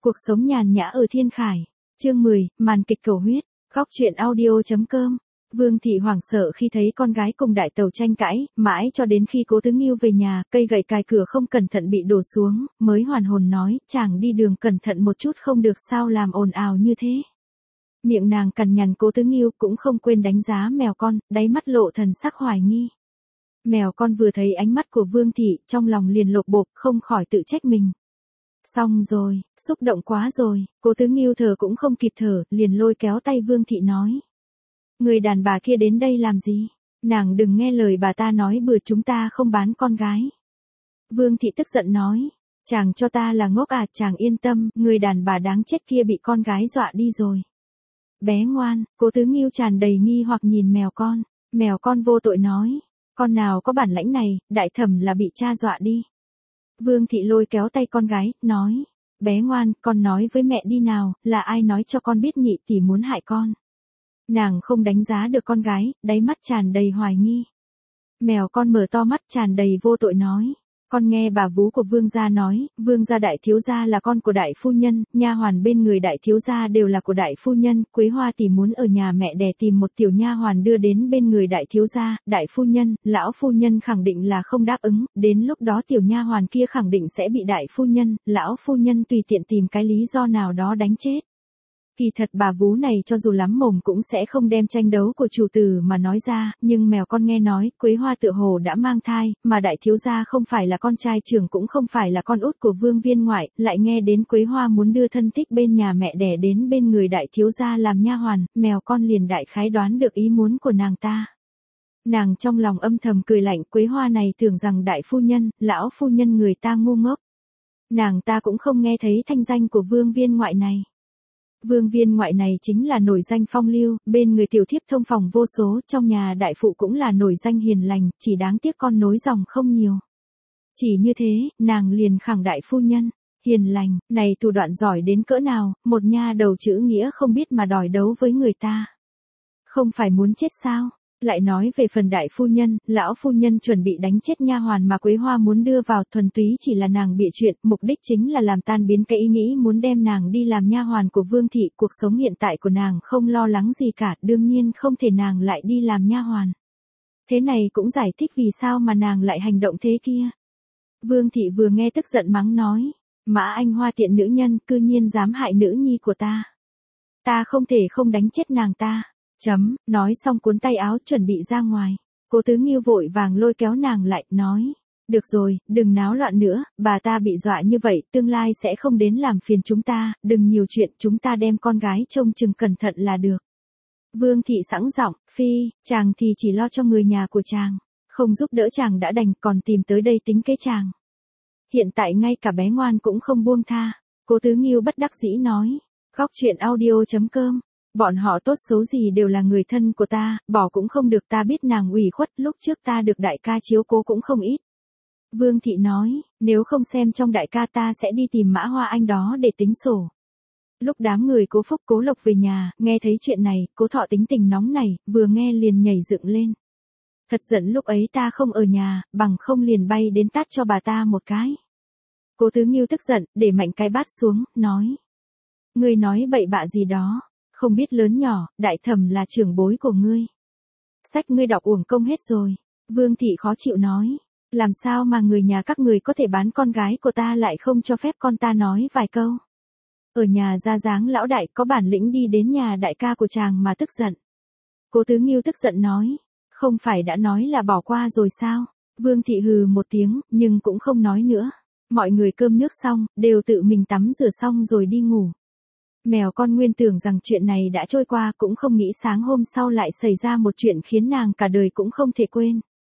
Cuộc sống nhàn nhã ở Thiên Khải. Chương 10, màn kịch cầu huyết. Góc truyện audio.com. Vương thị hoảng sợ khi thấy con gái cùng đại tàu tranh cãi, mãi cho đến khi Cố Tứ Nghiêu về nhà, cây gậy cài cửa không cẩn thận bị đổ xuống, mới hoàn hồn nói, chàng đi đường cẩn thận một chút không được sao làm ồn ào như thế. Miệng nàng cằn nhằn Cố Tứ Nghiêu cũng không quên đánh giá mèo con, đáy mắt lộ thần sắc hoài nghi. Mèo con vừa thấy ánh mắt của Vương thị, trong lòng liền lột bột, không khỏi tự trách mình. Xong rồi, xúc động quá rồi, Cố Tứ Nghiêu thở cũng không kịp thở, liền lôi kéo tay Vương thị nói. Người đàn bà kia đến đây làm gì? Nàng đừng nghe lời bà ta nói bừa chúng ta không bán con gái. Vương thị tức giận nói. Chàng cho ta là ngốc à, chàng yên tâm, người đàn bà đáng chết kia bị con gái dọa đi rồi. Bé ngoan, Cố Tứ Nghiêu tràn đầy nghi hoặc nhìn mèo con. Mèo con vô tội nói. Con nào có bản lãnh này, đại thẩm là bị cha dọa đi. Vương thị lôi kéo tay con gái, nói. Bé ngoan, con nói với mẹ đi nào, là ai nói cho con biết nhị tỷ muốn hại con. Nàng không đánh giá được con gái, đáy mắt tràn đầy hoài nghi. Mèo con mở to mắt tràn đầy vô tội nói. Con nghe bà vú của Vương gia nói, Vương gia đại thiếu gia là con của đại phu nhân, nha hoàn bên người đại thiếu gia đều là của đại phu nhân, Quế Hoa tỷ muốn ở nhà mẹ đẻ tìm một tiểu nha hoàn đưa đến bên người đại thiếu gia, đại phu nhân, lão phu nhân khẳng định là không đáp ứng, đến lúc đó tiểu nha hoàn kia khẳng định sẽ bị đại phu nhân, lão phu nhân tùy tiện tìm cái lý do nào đó đánh chết. Kỳ thật bà vú này cho dù lắm mồm cũng sẽ không đem tranh đấu của chủ tử mà nói ra, nhưng mèo con nghe nói, Quế Hoa tựa hồ đã mang thai, mà đại thiếu gia không phải là con trai trưởng cũng không phải là con út của Vương viên ngoại, lại nghe đến Quế Hoa muốn đưa thân thích bên nhà mẹ đẻ đến bên người đại thiếu gia làm nha hoàn, mèo con liền đại khái đoán được ý muốn của nàng ta. Nàng trong lòng âm thầm cười lạnh, Quế Hoa này tưởng rằng đại phu nhân, lão phu nhân người ta ngu ngốc. Nàng ta cũng không nghe thấy thanh danh của Vương viên ngoại này. Vương viên ngoại này chính là nổi danh phong lưu, bên người tiểu thiếp thông phòng vô số, trong nhà đại phụ cũng là nổi danh hiền lành, chỉ đáng tiếc con nối dòng không nhiều. Chỉ như thế, nàng liền khẳng đại phu nhân, hiền lành, này thủ đoạn giỏi đến cỡ nào, một nha đầu chữ nghĩa không biết mà đòi đấu với người ta. Không phải muốn chết sao? Lại nói về phần đại phu nhân, lão phu nhân chuẩn bị đánh chết nha hoàn mà Quế Hoa muốn đưa vào, thuần túy chỉ là nàng bịa chuyện, mục đích chính là làm tan biến cái ý nghĩ muốn đem nàng đi làm nha hoàn của Vương thị, cuộc sống hiện tại của nàng không lo lắng gì cả, đương nhiên không thể nàng lại đi làm nha hoàn. Thế này cũng giải thích vì sao mà nàng lại hành động thế kia. Vương thị vừa nghe tức giận mắng nói, Mã Anh Hoa tiện nữ nhân, cư nhiên dám hại nữ nhi của ta. Ta không thể không đánh chết nàng ta. Nói xong cuốn tay áo chuẩn bị ra ngoài. Cố Tứ Nghiêu vội vàng lôi kéo nàng lại, nói. Được rồi, đừng náo loạn nữa, bà ta bị dọa như vậy, tương lai sẽ không đến làm phiền chúng ta, đừng nhiều chuyện, chúng ta đem con gái trông chừng cẩn thận là được. Vương thị sẵn giọng, phi, chàng thì chỉ lo cho người nhà của chàng, không giúp đỡ chàng đã đành còn tìm tới đây tính kế chàng. Hiện tại ngay cả bé ngoan cũng không buông tha. Cố Tứ Nghiêu bất đắc dĩ nói. Góc truyện audio.com. Bọn họ tốt xấu gì đều là người thân của ta, bỏ cũng không được, ta biết nàng ủy khuất, lúc trước ta được đại ca chiếu cố cũng không ít. Vương thị nói, nếu không xem trong đại ca ta sẽ đi tìm Mã Hoa Anh đó để tính sổ. Lúc đám người Cố Phúc Cố Lộc về nhà, nghe thấy chuyện này, Cố Thọ tính tình nóng này, vừa nghe liền nhảy dựng lên. Thật giận lúc ấy ta không ở nhà, bằng không liền bay đến tát cho bà ta một cái. Cố Tứ Nghiêu tức giận, để mạnh cái bát xuống, nói. Ngươi nói bậy bạ gì đó. Không biết lớn nhỏ, đại thẩm là trưởng bối của ngươi. Sách ngươi đọc uổng công hết rồi. Vương thị khó chịu nói. Làm sao mà người nhà các người có thể bán con gái của ta lại không cho phép con ta nói vài câu. Ở nhà ra dáng lão đại có bản lĩnh đi đến nhà đại ca của chàng mà tức giận. Cố Tứ Nghiêu tức giận nói. Không phải đã nói là bỏ qua rồi sao? Vương thị hừ một tiếng, nhưng cũng không nói nữa. Mọi người cơm nước xong, đều tự mình tắm rửa xong rồi đi ngủ. Mèo con nguyên tưởng rằng chuyện này đã trôi qua, cũng không nghĩ sáng hôm sau lại xảy ra một chuyện khiến nàng cả đời cũng không thể quên.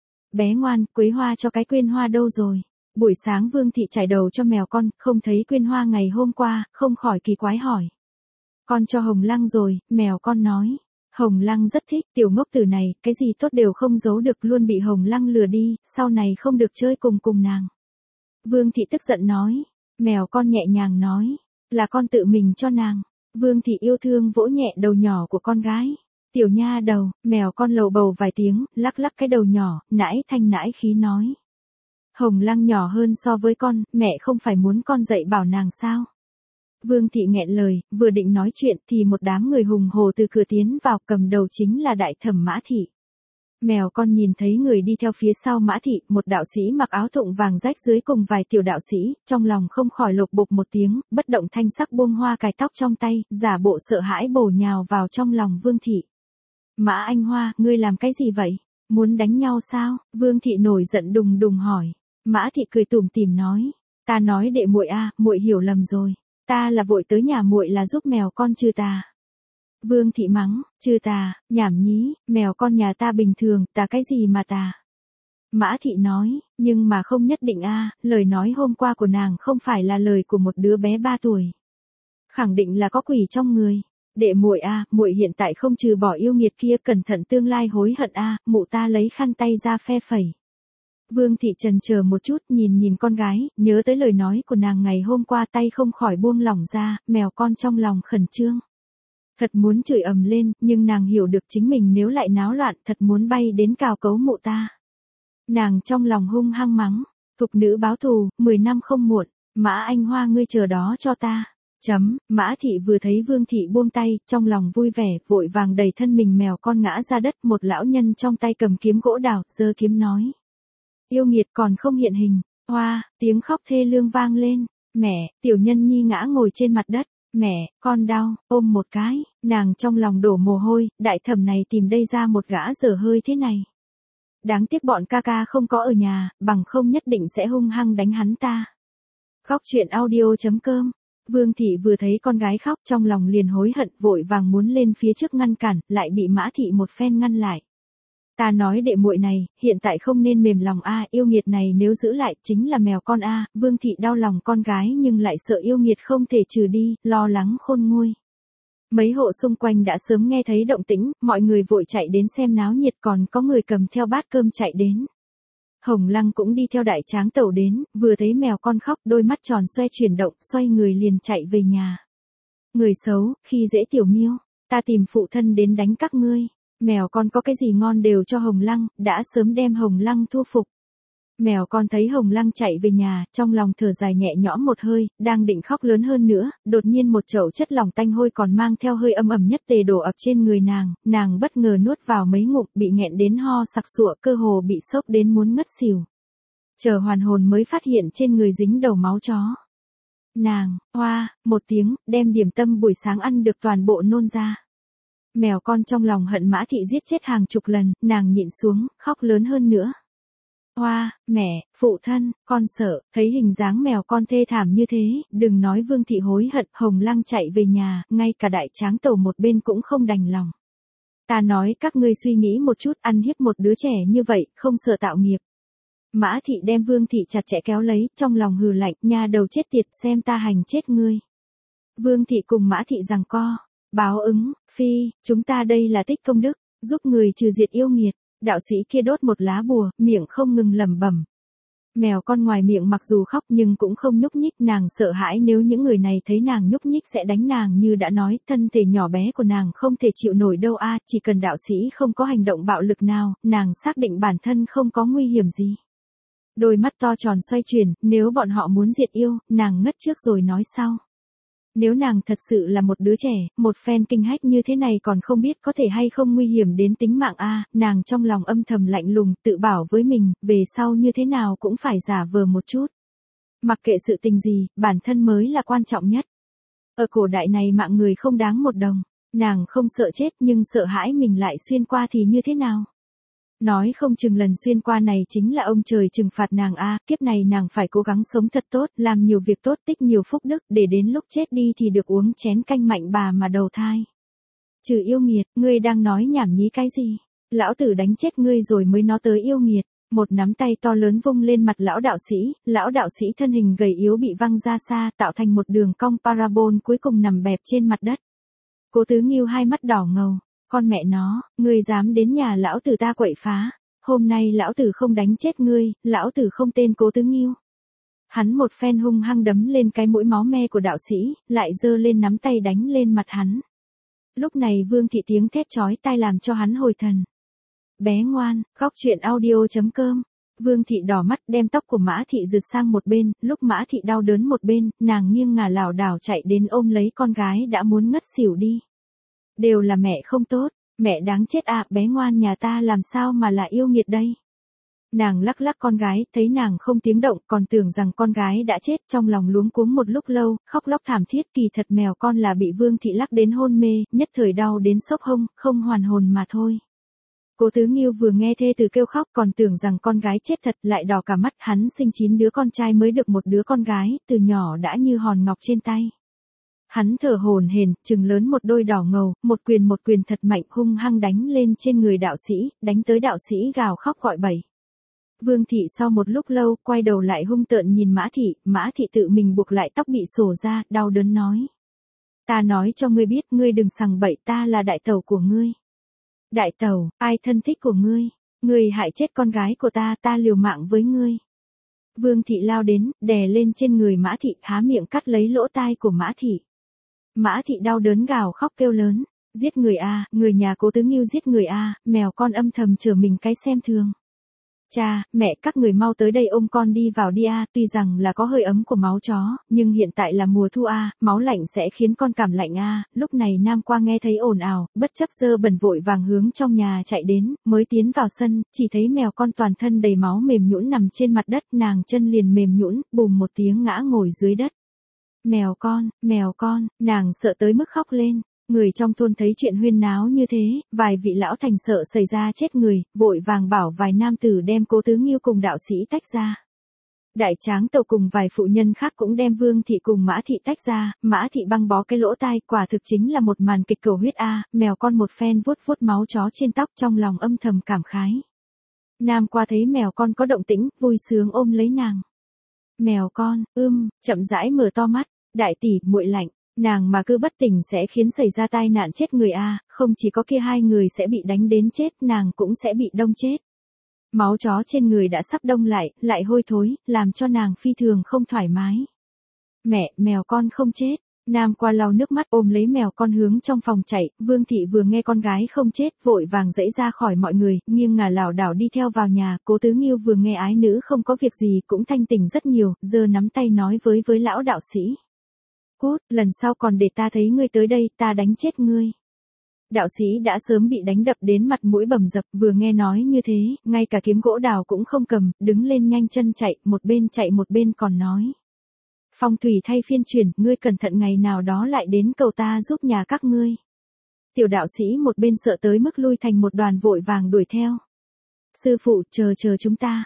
Bé ngoan, Quế Hoa cho cái Quyên Hoa đâu rồi? Buổi sáng Vương thị chải đầu cho mèo con, không thấy Quyên Hoa ngày hôm qua, không khỏi kỳ quái hỏi. Con cho Hồng Lăng rồi, mèo con nói. Hồng Lăng rất thích, tiểu ngốc tử này, cái gì tốt đều không giấu được, luôn bị Hồng Lăng lừa đi, sau này không được chơi cùng nàng. Vương thị tức giận nói. Mèo con nhẹ nhàng nói. Là con tự mình cho nàng. Vương thị yêu thương vỗ nhẹ đầu nhỏ của con gái. Tiểu nha đầu, mèo con lầu bầu vài tiếng, lắc lắc cái đầu nhỏ, nãi thanh nãi khí nói. Hồng Lăng nhỏ hơn so với con, mẹ không phải muốn con dạy bảo nàng sao? Vương thị nghẹn lời, vừa định nói chuyện thì một đám người hùng hổ từ cửa tiến vào, cầm đầu chính là đại thẩm Mã thị. Mèo con nhìn thấy người đi theo phía sau Mã thị, một đạo sĩ mặc áo thụng vàng rách dưới cùng vài tiểu đạo sĩ, trong lòng không khỏi lục bục một tiếng, bất động thanh sắc buông hoa cài tóc trong tay, giả bộ sợ hãi bổ nhào vào trong lòng Vương thị. Mã Anh Hoa, ngươi làm cái gì vậy? Muốn đánh nhau sao? Vương thị nổi giận đùng đùng hỏi. Mã thị cười tủm tỉm nói, ta nói đệ muội a, muội hiểu lầm rồi, ta là vội tới nhà muội là giúp mèo con trừ tà. Vương thị mắng, trừ tà, nhảm nhí, mèo con nhà ta bình thường, tà cái gì mà tà. Mã thị nói, nhưng mà không nhất định a, lời nói hôm qua của nàng không phải là lời của một đứa bé 3 tuổi. Khẳng định là có quỷ trong người. Đệ muội a, muội hiện tại không trừ bỏ yêu nghiệt kia, cẩn thận tương lai hối hận a, mụ ta lấy khăn tay ra phe phẩy. Vương thị chần chờ một chút, nhìn con gái, nhớ tới lời nói của nàng ngày hôm qua, tay không khỏi buông lỏng ra, mèo con trong lòng khẩn trương. Thật muốn chửi ầm lên, nhưng nàng hiểu được chính mình nếu lại náo loạn, thật muốn bay đến cào cấu mụ ta. Nàng trong lòng hung hăng mắng, thục nữ báo thù, 10 năm không muộn, Mã Anh Hoa ngươi chờ đó cho ta. Mã thị vừa thấy Vương thị buông tay, trong lòng vui vẻ, vội vàng đẩy thân mình mèo con ngã ra đất, một lão nhân trong tay cầm kiếm gỗ đào, giơ kiếm nói. Yêu nghiệt còn không hiện hình, hoa, tiếng khóc thê lương vang lên, mẹ, tiểu nhân nhi ngã ngồi trên mặt đất, mẹ, con đau, ôm một cái, nàng trong lòng đổ mồ hôi, đại thẩm này tìm đây ra một gã dở hơi thế này. Đáng tiếc bọn ca ca không có ở nhà, bằng không nhất định sẽ hung hăng đánh hắn ta. Khóc chuyện audio.com. Vương thị vừa thấy con gái khóc trong lòng liền hối hận, vội vàng muốn lên phía trước ngăn cản, lại bị Mã thị một phen ngăn lại. Ta nói đệ muội này, hiện tại không nên mềm lòng a, yêu nghiệt này nếu giữ lại chính là mèo con a. Vương thị đau lòng con gái nhưng lại sợ yêu nghiệt không thể trừ đi, lo lắng khôn nguôi. Mấy hộ xung quanh đã sớm nghe thấy động tĩnh, mọi người vội chạy đến xem náo nhiệt, còn có người cầm theo bát cơm chạy đến. Hồng Lăng cũng đi theo đại tráng tẩu đến, vừa thấy mèo con khóc, đôi mắt tròn xoe chuyển động, xoay người liền chạy về nhà. Người xấu, khi dễ tiểu miêu, ta tìm phụ thân đến đánh các ngươi. Mèo con có cái gì ngon đều cho Hồng Lăng, đã sớm đem Hồng Lăng thu phục. Mèo con thấy Hồng Lăng chạy về nhà, trong lòng thở dài nhẹ nhõm một hơi, đang định khóc lớn hơn nữa, đột nhiên một chậu chất lỏng tanh hôi còn mang theo hơi âm ẩm nhất tề đổ ập trên người nàng bất ngờ nuốt vào mấy ngụm, bị nghẹn đến ho sặc sụa, cơ hồ bị sốc đến muốn ngất xỉu. Chờ hoàn hồn mới phát hiện trên người dính đầu máu chó. Nàng, hoa, một tiếng, đem điểm tâm buổi sáng ăn được toàn bộ nôn ra. Mèo con trong lòng hận Mã thị giết chết hàng chục lần, nàng nhịn xuống, khóc lớn hơn nữa. Hoa, mẹ, phụ thân, con sợ, thấy hình dáng mèo con thê thảm như thế, đừng nói Vương thị hối hận, Hồng Lăng chạy về nhà, ngay cả đại tráng tẩu một bên cũng không đành lòng. Ta nói các ngươi suy nghĩ một chút, ăn hiếp một đứa trẻ như vậy, không sợ tạo nghiệp. Mã thị đem Vương thị chặt chẽ kéo lấy, trong lòng hừ lạnh, nha đầu chết tiệt, xem ta hành chết ngươi. Vương thị cùng Mã thị giằng co, báo ứng, phi, chúng ta đây là tích công đức, giúp người trừ diệt yêu nghiệt. Đạo sĩ kia đốt một lá bùa, miệng không ngừng lẩm bẩm. Mèo con ngoài miệng mặc dù khóc nhưng cũng không nhúc nhích, nàng sợ hãi nếu những người này thấy nàng nhúc nhích sẽ đánh nàng, như đã nói, thân thể nhỏ bé của nàng không thể chịu nổi đâu a, chỉ cần đạo sĩ không có hành động bạo lực nào, nàng xác định bản thân không có nguy hiểm gì. Đôi mắt to tròn xoay chuyển, nếu bọn họ muốn diệt yêu, nàng ngất trước rồi nói sau. Nếu nàng thật sự là một đứa trẻ, một phen kinh hách như thế này còn không biết có thể hay không nguy hiểm đến tính mạng a, nàng trong lòng âm thầm lạnh lùng, tự bảo với mình, về sau như thế nào cũng phải giả vờ một chút. Mặc kệ sự tình gì, bản thân mới là quan trọng nhất. Ở cổ đại này mạng người không đáng một đồng, nàng không sợ chết nhưng sợ hãi mình lại xuyên qua thì như thế nào. Nói không chừng lần xuyên qua này chính là ông trời trừng phạt nàng a, kiếp này nàng phải cố gắng sống thật tốt, làm nhiều việc tốt, tích nhiều phúc đức, để đến lúc chết đi thì được uống chén canh mạnh bà mà đầu thai. Trừ yêu nghiệt, ngươi đang nói nhảm nhí cái gì? Lão tử đánh chết ngươi rồi mới nói tới yêu nghiệt. Một nắm tay to lớn vung lên mặt lão đạo sĩ thân hình gầy yếu bị văng ra xa, tạo thành một đường cong parabol cuối cùng nằm bẹp trên mặt đất. Cố Tứ Nghiêu hai mắt đỏ ngầu. Con mẹ nó, ngươi dám đến nhà lão tử ta quậy phá, hôm nay lão tử không đánh chết ngươi, lão tử không tên Cố Tứ Nghiêu. Hắn một phen hung hăng đấm lên cái mũi máu me của đạo sĩ, lại giơ lên nắm tay đánh lên mặt hắn. Lúc này Vương thị tiếng thét chói tai làm cho hắn hồi thần. Bé ngoan, khóc chuyện audio.com Vương Thị đỏ mắt đem tóc của Mã Thị rượt sang một bên, lúc Mã Thị đau đớn một bên, nàng nghiêng ngả lảo đảo chạy đến ôm lấy con gái đã muốn ngất xỉu đi. Đều là mẹ không tốt, mẹ đáng chết à, bé ngoan nhà ta làm sao mà là yêu nghiệt đây. Nàng lắc lắc con gái, thấy nàng không tiếng động, còn tưởng rằng con gái đã chết, trong lòng luống cuống một lúc lâu, khóc lóc thảm thiết, kỳ thật mèo con là bị Vương Thị lắc đến hôn mê, nhất thời đau đến sốc hông, không hoàn hồn mà thôi. Cố Tứ Nghiêu vừa nghe thê tử kêu khóc còn tưởng rằng con gái chết thật, lại đỏ cả mắt, hắn sinh 9 đứa con trai mới được một đứa con gái, từ nhỏ đã như hòn ngọc trên tay. Hắn thở hổn hển, trừng lớn một đôi đỏ ngầu, một quyền thật mạnh hung hăng đánh lên trên người đạo sĩ, đánh tới đạo sĩ gào khóc gọi bẩy. Vương Thị sau một lúc lâu, quay đầu lại hung tợn nhìn Mã Thị tự mình buộc lại tóc bị sổ ra, đau đớn nói. Ta nói cho ngươi biết, ngươi đừng sằng bậy, ta là đại tẩu của ngươi. Đại tẩu, ai thân thích của ngươi? Ngươi hại chết con gái của ta, ta liều mạng với ngươi. Vương Thị lao đến, đè lên trên người Mã Thị, há miệng cắt lấy lỗ tai của Mã Thị. Mã Thị đau đớn gào khóc kêu lớn, giết người a, người nhà Cố Tứ Nghiêu giết người a, mèo con âm thầm chở mình cái xem thường. Cha, mẹ các người mau tới đây ôm con đi vào đi a, tuy rằng là có hơi ấm của máu chó, nhưng hiện tại là mùa thu a, máu lạnh sẽ khiến con cảm lạnh a. Lúc này Nam Qua nghe thấy ồn ào, bất chấp dơ bẩn vội vàng hướng trong nhà chạy đến, mới tiến vào sân, chỉ thấy mèo con toàn thân đầy máu mềm nhũn nằm trên mặt đất, nàng chân liền mềm nhũn, bùm một tiếng ngã ngồi dưới đất. Mèo con, nàng sợ tới mức khóc lên. Người trong thôn thấy chuyện huyên náo như thế, vài vị lão thành sợ xảy ra chết người, vội vàng bảo vài nam tử đem Cố Tứ Nghiêu cùng đạo sĩ tách ra. Đại tráng tàu cùng vài phụ nhân khác cũng đem Vương Thị cùng Mã Thị tách ra, Mã Thị băng bó cái lỗ tai, quả thực chính là một màn kịch cầu huyết a. Mèo con một phen vuốt vuốt máu chó trên tóc, trong lòng âm thầm cảm khái. Nam Qua thấy mèo con có động tĩnh, vui sướng ôm lấy nàng. Mèo con, chậm rãi mở to mắt, đại tỷ, muội lạnh. Nàng mà cứ bất tỉnh sẽ khiến xảy ra tai nạn chết người a, không chỉ có kia hai người sẽ bị đánh đến chết, nàng cũng sẽ bị đông chết. Máu chó trên người đã sắp đông lại hôi thối, làm cho nàng phi thường không thoải mái. Mẹ, mèo con không chết. Nam Qua lau nước mắt ôm lấy mèo con hướng trong phòng chạy, Vương Thị vừa nghe con gái không chết, vội vàng dãy ra khỏi mọi người, nghiêng ngả lảo đảo đi theo vào nhà, Cố Tứ Nghiêu vừa nghe ái nữ không có việc gì cũng thanh tỉnh rất nhiều, giơ nắm tay nói với lão đạo sĩ. Cút, lần sau còn để ta thấy ngươi tới đây, ta đánh chết ngươi. Đạo sĩ đã sớm bị đánh đập đến mặt mũi bầm dập, vừa nghe nói như thế, ngay cả kiếm gỗ đào cũng không cầm, đứng lên nhanh chân chạy một bên còn nói. Phong thủy thay phiên chuyển, ngươi cẩn thận ngày nào đó lại đến cầu ta giúp nhà các ngươi. Tiểu đạo sĩ một bên sợ tới mức lui thành một đoàn vội vàng đuổi theo. Sư phụ, chờ chúng ta.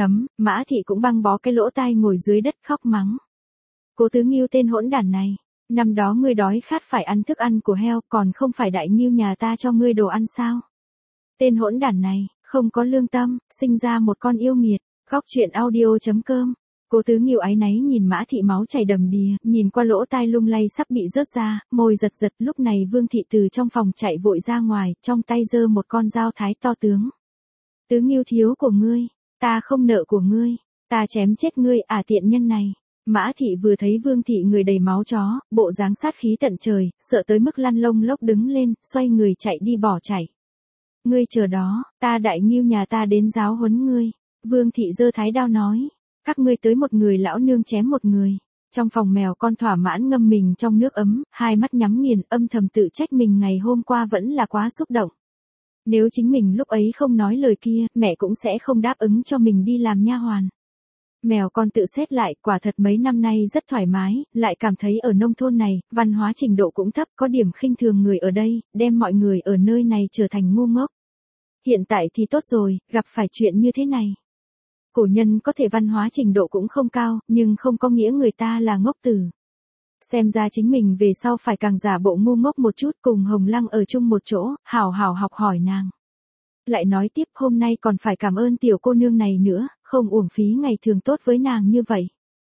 Mã Thị cũng băng bó cái lỗ tai ngồi dưới đất khóc mắng. Cố Tứ Nghiêu tên hỗn đản này, năm đó ngươi đói khát phải ăn thức ăn của heo, còn không phải đại nghiêu nhà ta cho ngươi đồ ăn sao? Tên hỗn đản này, không có lương tâm, sinh ra một con yêu nghiệt. Góc truyện audio.com. Cố Tứ Nghiêu áy náy nhìn Mã Thị máu chảy đầm đìa, nhìn qua lỗ tai lung lay sắp bị rớt ra, môi giật, lúc này Vương Thị từ trong phòng chạy vội ra ngoài, trong tay giơ một con dao thái to tướng. Tứ Nghiêu thiếu của ngươi, ta không nợ của ngươi, ta chém chết ngươi tiện nhân này. Mã Thị vừa thấy Vương Thị người đầy máu chó, bộ dáng sát khí tận trời, sợ tới mức lăn lông lốc đứng lên, xoay người chạy đi bỏ chạy. Ngươi chờ đó, ta đại nghiêu nhà ta đến giáo huấn ngươi. Vương Thị giơ thái đao nói, các ngươi tới một người lão nương chém một người. Trong phòng mèo con thỏa mãn ngâm mình trong nước ấm, hai mắt nhắm nghiền, âm thầm tự trách mình ngày hôm qua vẫn là quá xúc động. Nếu chính mình lúc ấy không nói lời kia, mẹ cũng sẽ không đáp ứng cho mình đi làm nha hoàn. Mèo con tự xét lại, quả thật mấy năm nay rất thoải mái, lại cảm thấy ở nông thôn này, văn hóa trình độ cũng thấp, có điểm khinh thường người ở đây, đem mọi người ở nơi này trở thành ngu ngốc. Hiện tại thì tốt rồi, gặp phải chuyện như thế này. Cổ nhân có thể văn hóa trình độ cũng không cao, nhưng không có nghĩa người ta là ngốc tử. Xem ra chính mình về sau phải càng giả bộ ngu ngốc một chút, cùng Hồng Lăng ở chung một chỗ, hào hào học hỏi nàng. Lại nói tiếp, hôm nay còn phải cảm ơn tiểu cô nương này nữa, không uổng phí ngày thường tốt với nàng như vậy.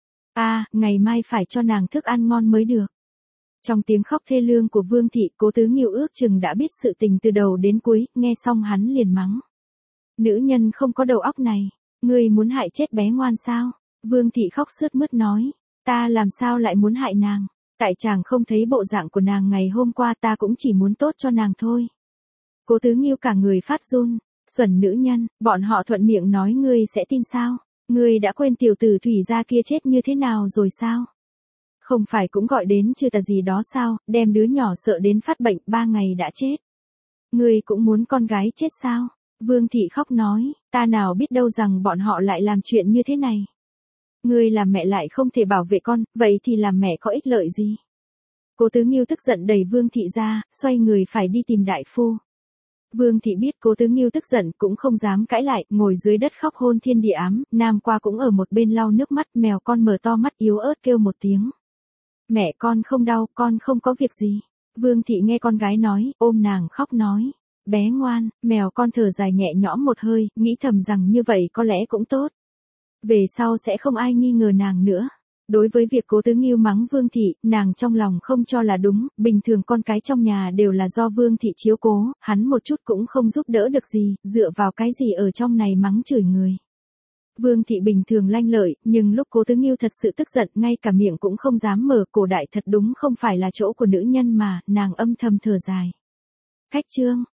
Ngày mai phải cho nàng thức ăn ngon mới được. Trong tiếng khóc thê lương của Vương Thị, Cố Tứ Nghiêu ước chừng đã biết sự tình từ đầu đến cuối, nghe xong hắn liền mắng. Nữ nhân không có đầu óc này, ngươi muốn hại chết bé ngoan sao? Vương Thị khóc sướt mướt nói, ta làm sao lại muốn hại nàng, tại chàng không thấy bộ dạng của nàng ngày hôm qua, ta cũng chỉ muốn tốt cho nàng thôi. Cố Tứ Nghiêu cả người phát run, Xuẩn nữ nhân, bọn họ thuận miệng nói ngươi sẽ tin sao? Ngươi đã quên tiểu tử Thủy gia kia chết như thế nào rồi sao? Không phải cũng gọi đến trừ tà gì đó sao, đem đứa nhỏ sợ đến phát bệnh 3 ngày đã chết. Ngươi cũng muốn con gái chết sao? Vương thị khóc nói, ta nào biết đâu rằng bọn họ lại làm chuyện như thế này. Ngươi làm mẹ lại không thể bảo vệ con, vậy thì làm mẹ có ích lợi gì? Cố Tứ Nghiêu tức giận đẩy Vương thị ra, xoay người phải đi tìm đại phu. Vương thị biết Cố Tứ Nghiêu tức giận cũng không dám cãi lại, ngồi dưới đất khóc hôn thiên địa ám, Nam Qua cũng ở một bên lau nước mắt, mèo con mở to mắt yếu ớt kêu một tiếng. Mẹ con không đau, con không có việc gì. Vương thị nghe con gái nói, ôm nàng khóc nói. Bé ngoan, mèo con thở dài nhẹ nhõm một hơi, nghĩ thầm rằng như vậy có lẽ cũng tốt. Về sau sẽ không ai nghi ngờ nàng nữa. Đối với việc Cố Tứ Nghiêu mắng Vương thị, nàng trong lòng không cho là đúng, bình thường con cái trong nhà đều là do Vương thị chiếu cố, hắn một chút cũng không giúp đỡ được gì, dựa vào cái gì ở trong này mắng chửi người. Vương thị bình thường lanh lợi, nhưng lúc Cố Tứ Nghiêu thật sự tức giận, ngay cả miệng cũng không dám mở, cổ đại thật đúng không phải là chỗ của nữ nhân mà, nàng âm thầm thở dài. Khách chương